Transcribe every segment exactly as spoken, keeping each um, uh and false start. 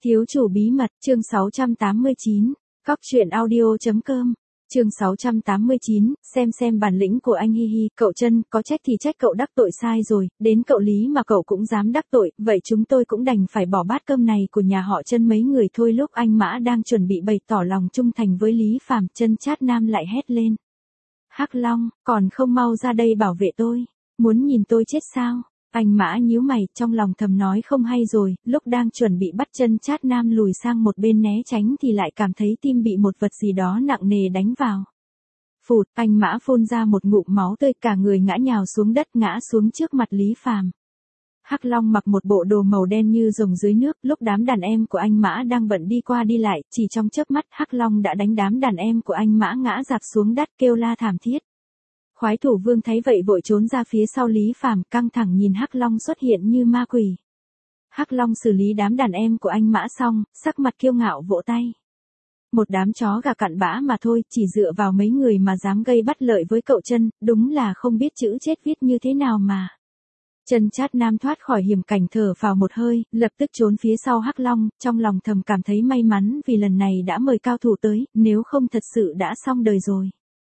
Thiếu chủ bí mật, chương sáu trăm tám mươi chín, cóc truyện audio chấm com, chương sáu trăm tám mươi chín, xem xem bản lĩnh của anh hi hi, cậu Chân, có trách thì trách cậu đắc tội sai rồi, đến cậu Lý mà cậu cũng dám đắc tội, vậy chúng tôi cũng đành phải bỏ bát cơm này của nhà họ Chân mấy người thôi. Lúc anh Mã đang chuẩn bị bày tỏ lòng trung thành với Lý Phàm, Chân Chát Nam lại hét lên. Hắc Long, còn không mau ra đây bảo vệ tôi, muốn nhìn tôi chết sao? Anh Mã nhíu mày, trong lòng thầm nói không hay rồi, lúc đang chuẩn bị bắt Chân Chát Nam lùi sang một bên né tránh thì lại cảm thấy tim bị một vật gì đó nặng nề đánh vào. Phụt, anh Mã phun ra một ngụm máu tươi, cả người ngã nhào xuống đất, ngã xuống trước mặt Lý Phàm. Hắc Long mặc một bộ đồ màu đen như rồng dưới nước, lúc đám đàn em của anh Mã đang bận đi qua đi lại, chỉ trong chớp mắt Hắc Long đã đánh đám đàn em của anh Mã ngã rạp xuống đất kêu la thảm thiết. Khoái Thủ Vương thấy vậy vội trốn ra phía sau Lý Phàm, căng thẳng nhìn Hắc Long xuất hiện như ma quỷ. Hắc Long xử lý đám đàn em của anh Mã xong, sắc mặt kiêu ngạo vỗ tay. Một đám chó gà cặn bã mà thôi, chỉ dựa vào mấy người mà dám gây bất lợi với cậu Chân, đúng là không biết chữ chết viết như thế nào mà. Chân Chát Nam thoát khỏi hiểm cảnh thở phào một hơi, lập tức trốn phía sau Hắc Long, trong lòng thầm cảm thấy may mắn vì lần này đã mời cao thủ tới, nếu không thật sự đã xong đời rồi.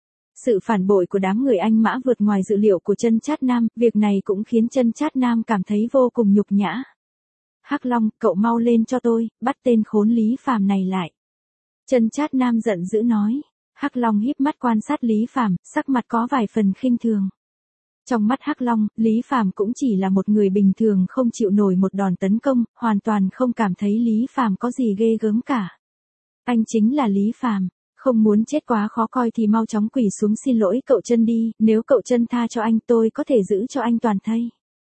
Sự phản bội của đám người anh Mã vượt ngoài dự liệu của Chân Chát Nam, việc này cũng khiến Chân Chát Nam cảm thấy vô cùng nhục nhã. Hắc Long, cậu mau lên cho tôi, bắt tên khốn Lý Phàm này lại. Chân Chát Nam giận dữ nói. Hắc Long híp mắt quan sát Lý Phàm, sắc mặt có vài phần khinh thường. Trong mắt Hắc Long, Lý Phàm cũng chỉ là một người bình thường không chịu nổi một đòn tấn công, hoàn toàn không cảm thấy Lý Phàm có gì ghê gớm cả. Anh chính là Lý Phàm. Không muốn chết quá khó coi thì mau chóng quỳ xuống xin lỗi cậu Chân đi, nếu cậu Chân tha cho anh tôi có thể giữ cho anh toàn thây.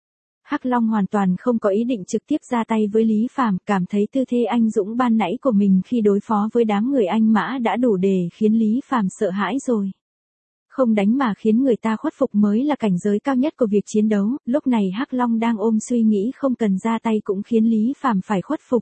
Hắc Long hoàn toàn không có ý định trực tiếp ra tay với Lý Phàm, cảm thấy tư thế anh dũng ban nãy của mình khi đối phó với đám người anh Mã đã đủ để khiến Lý Phàm sợ hãi rồi. Không đánh mà khiến người ta khuất phục mới là cảnh giới cao nhất của việc chiến đấu, lúc này Hắc Long đang ôm suy nghĩ không cần ra tay cũng khiến Lý Phàm phải khuất phục.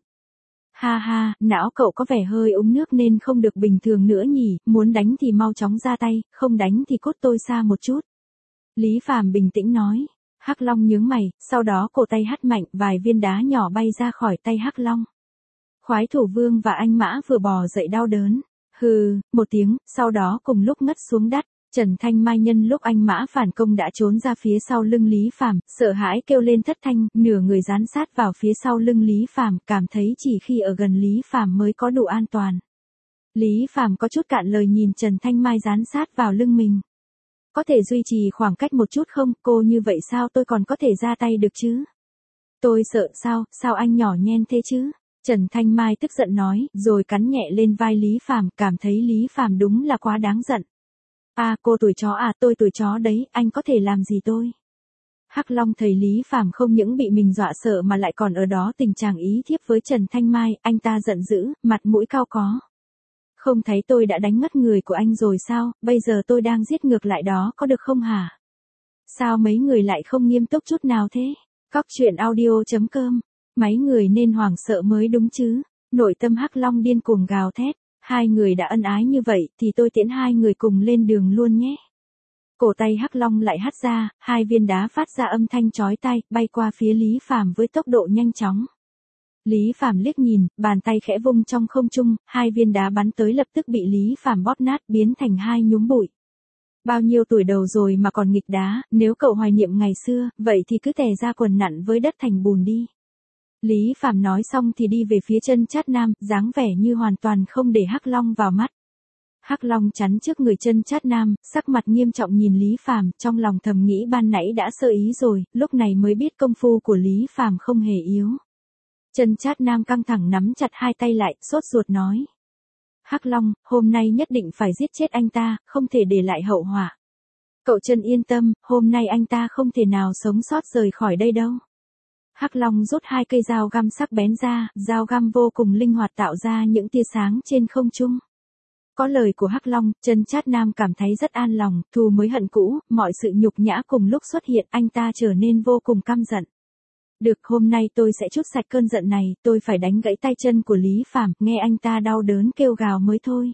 Ha ha, não cậu có vẻ hơi uống nước nên không được bình thường nữa nhỉ, muốn đánh thì mau chóng ra tay, không đánh thì cút tôi xa một chút. Lý Phàm bình tĩnh nói. Hắc Long nhướng mày, sau đó cổ tay hất mạnh, vài viên đá nhỏ bay ra khỏi tay Hắc Long. Khoái Thủ Vương và anh Mã vừa bò dậy đau đớn. Hừ, một tiếng, sau đó cùng lúc ngất xuống đất. Trần Thanh Mai nhân lúc anh Mã phản công đã trốn ra phía sau lưng Lý Phàm, sợ hãi kêu lên thất thanh, nửa người dán sát vào phía sau lưng Lý Phàm, cảm thấy chỉ khi ở gần Lý Phàm mới có đủ an toàn. Lý Phàm có chút cạn lời nhìn Trần Thanh Mai dán sát vào lưng mình. Có thể duy trì khoảng cách một chút không, cô như vậy sao tôi còn có thể ra tay được chứ? Tôi sợ sao, sao anh nhỏ nhen thế chứ? Trần Thanh Mai tức giận nói, rồi cắn nhẹ lên vai Lý Phàm, cảm thấy Lý Phàm đúng là quá đáng giận. À, cô tuổi chó à, tôi tuổi chó đấy, anh có thể làm gì tôi? Hắc Long thấy Lý Phàm không những bị mình dọa sợ mà lại còn ở đó tình trạng ý thiếp với Trần Thanh Mai, anh ta giận dữ, mặt mũi cao có. Không thấy tôi đã đánh ngất người của anh rồi sao, bây giờ tôi đang giết ngược lại đó có được không hả? Sao mấy người lại không nghiêm túc chút nào thế? Cóc truyện audio chấm com, mấy người nên hoảng sợ mới đúng chứ. Nội tâm Hắc Long điên cuồng gào thét, hai người đã ân ái như vậy thì tôi tiễn hai người cùng lên đường luôn nhé. Cổ tay Hắc Long lại hất ra, hai viên đá phát ra âm thanh chói tai, bay qua phía Lý Phàm với tốc độ nhanh chóng. Lý Phàm liếc nhìn, bàn tay khẽ vung trong không trung, hai viên đá bắn tới lập tức bị Lý Phàm bóp nát biến thành hai nhúm bụi. Bao nhiêu tuổi đầu rồi mà còn nghịch đá, nếu cậu hoài niệm ngày xưa, vậy thì cứ tè ra quần nặn với đất thành bùn đi. Lý Phàm nói xong thì đi về phía Chân Chát Nam, dáng vẻ như hoàn toàn không để Hắc Long vào mắt. Hắc Long chắn trước người Chân Chát Nam, sắc mặt nghiêm trọng nhìn Lý Phàm, trong lòng thầm nghĩ ban nãy đã sơ ý rồi, lúc này mới biết công phu của Lý Phàm không hề yếu. Chân Chát Nam căng thẳng nắm chặt hai tay lại, sốt ruột nói. Hắc Long, hôm nay nhất định phải giết chết anh ta, không thể để lại hậu họa. Cậu Chân yên tâm, hôm nay anh ta không thể nào sống sót rời khỏi đây đâu. Hắc Long rút hai cây dao găm sắc bén ra, dao găm vô cùng linh hoạt tạo ra những tia sáng trên không trung. Có lời của Hắc Long, Chân Chát Nam cảm thấy rất an lòng, thù mới hận cũ, mọi sự nhục nhã cùng lúc xuất hiện, anh ta trở nên vô cùng căm giận. Được, hôm nay tôi sẽ trút sạch cơn giận này, tôi phải đánh gãy tay chân của Lý Phàm, nghe anh ta đau đớn kêu gào mới thôi.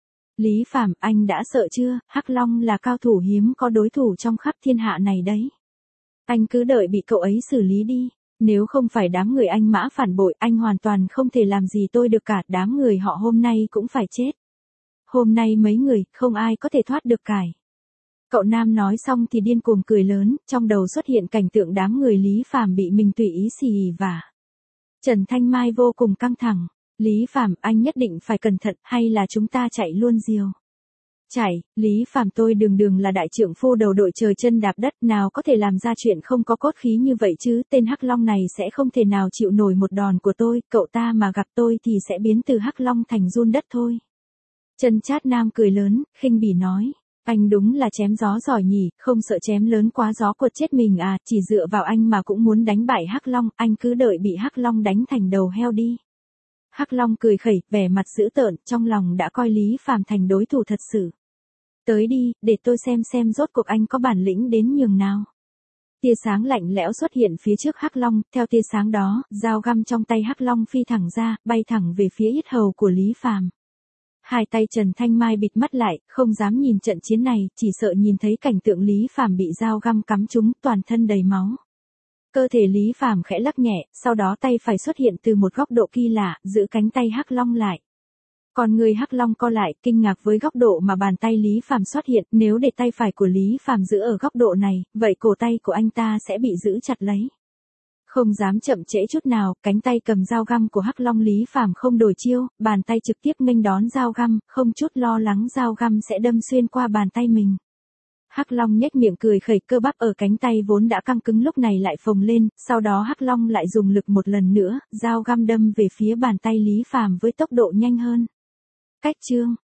Lý Phàm, anh đã sợ chưa, Hắc Long là cao thủ hiếm có đối thủ trong khắp thiên hạ này đấy. Anh cứ đợi bị cậu ấy xử lý đi. Nếu không phải đám người anh Mã phản bội, anh hoàn toàn không thể làm gì tôi được cả, đám người họ hôm nay cũng phải chết. Hôm nay mấy người, không ai có thể thoát được cải. Cậu nam nói xong thì điên cuồng cười lớn, trong đầu xuất hiện cảnh tượng đám người Lý Phàm bị mình tùy ý xì và. Trần Thanh Mai vô cùng căng thẳng. Lý Phàm, anh nhất định phải cẩn thận, hay là chúng ta chạy luôn diều? Chạy, Lý Phàm, tôi đường đường là đại trượng phu đầu đội trời chân đạp đất, nào có thể làm ra chuyện không có cốt khí như vậy chứ, tên Hắc Long này sẽ không thể nào chịu nổi một đòn của tôi, cậu ta mà gặp tôi thì sẽ biến từ Hắc Long thành giun đất thôi. Trần Trát Nam cười lớn, khinh bỉ nói, anh đúng là chém gió giỏi nhỉ, không sợ chém lớn quá gió quật chết mình à, chỉ dựa vào anh mà cũng muốn đánh bại Hắc Long, anh cứ đợi bị Hắc Long đánh thành đầu heo đi. Hắc Long cười khẩy, vẻ mặt dữ tợn, trong lòng đã coi Lý Phàm thành đối thủ thật sự. Tới đi, để tôi xem xem rốt cuộc anh có bản lĩnh đến nhường nào. Tia sáng lạnh lẽo xuất hiện phía trước Hắc Long, theo tia sáng đó, dao găm trong tay Hắc Long phi thẳng ra, bay thẳng về phía yết hầu của Lý Phàm. Hai tay Trần Thanh Mai bịt mắt lại, không dám nhìn trận chiến này, chỉ sợ nhìn thấy cảnh tượng Lý Phàm bị dao găm cắm trúng, toàn thân đầy máu. Cơ thể Lý Phàm khẽ lắc nhẹ, sau đó tay phải xuất hiện từ một góc độ kỳ lạ, giữ cánh tay Hắc Long lại. Còn người Hắc Long co lại, kinh ngạc với góc độ mà bàn tay Lý Phàm xuất hiện, nếu để tay phải của Lý Phàm giữ ở góc độ này, vậy cổ tay của anh ta sẽ bị giữ chặt lấy. Không dám chậm trễ chút nào, cánh tay cầm dao găm của Hắc Long Lý Phàm không đổi chiêu, bàn tay trực tiếp nghênh đón dao găm, không chút lo lắng dao găm sẽ đâm xuyên qua bàn tay mình. Hắc Long nhếch miệng cười khẩy, cơ bắp ở cánh tay vốn đã căng cứng lúc này lại phồng lên, sau đó Hắc Long lại dùng lực một lần nữa, dao găm đâm về phía bàn tay Lý Phàm với tốc độ nhanh hơn. Cách chương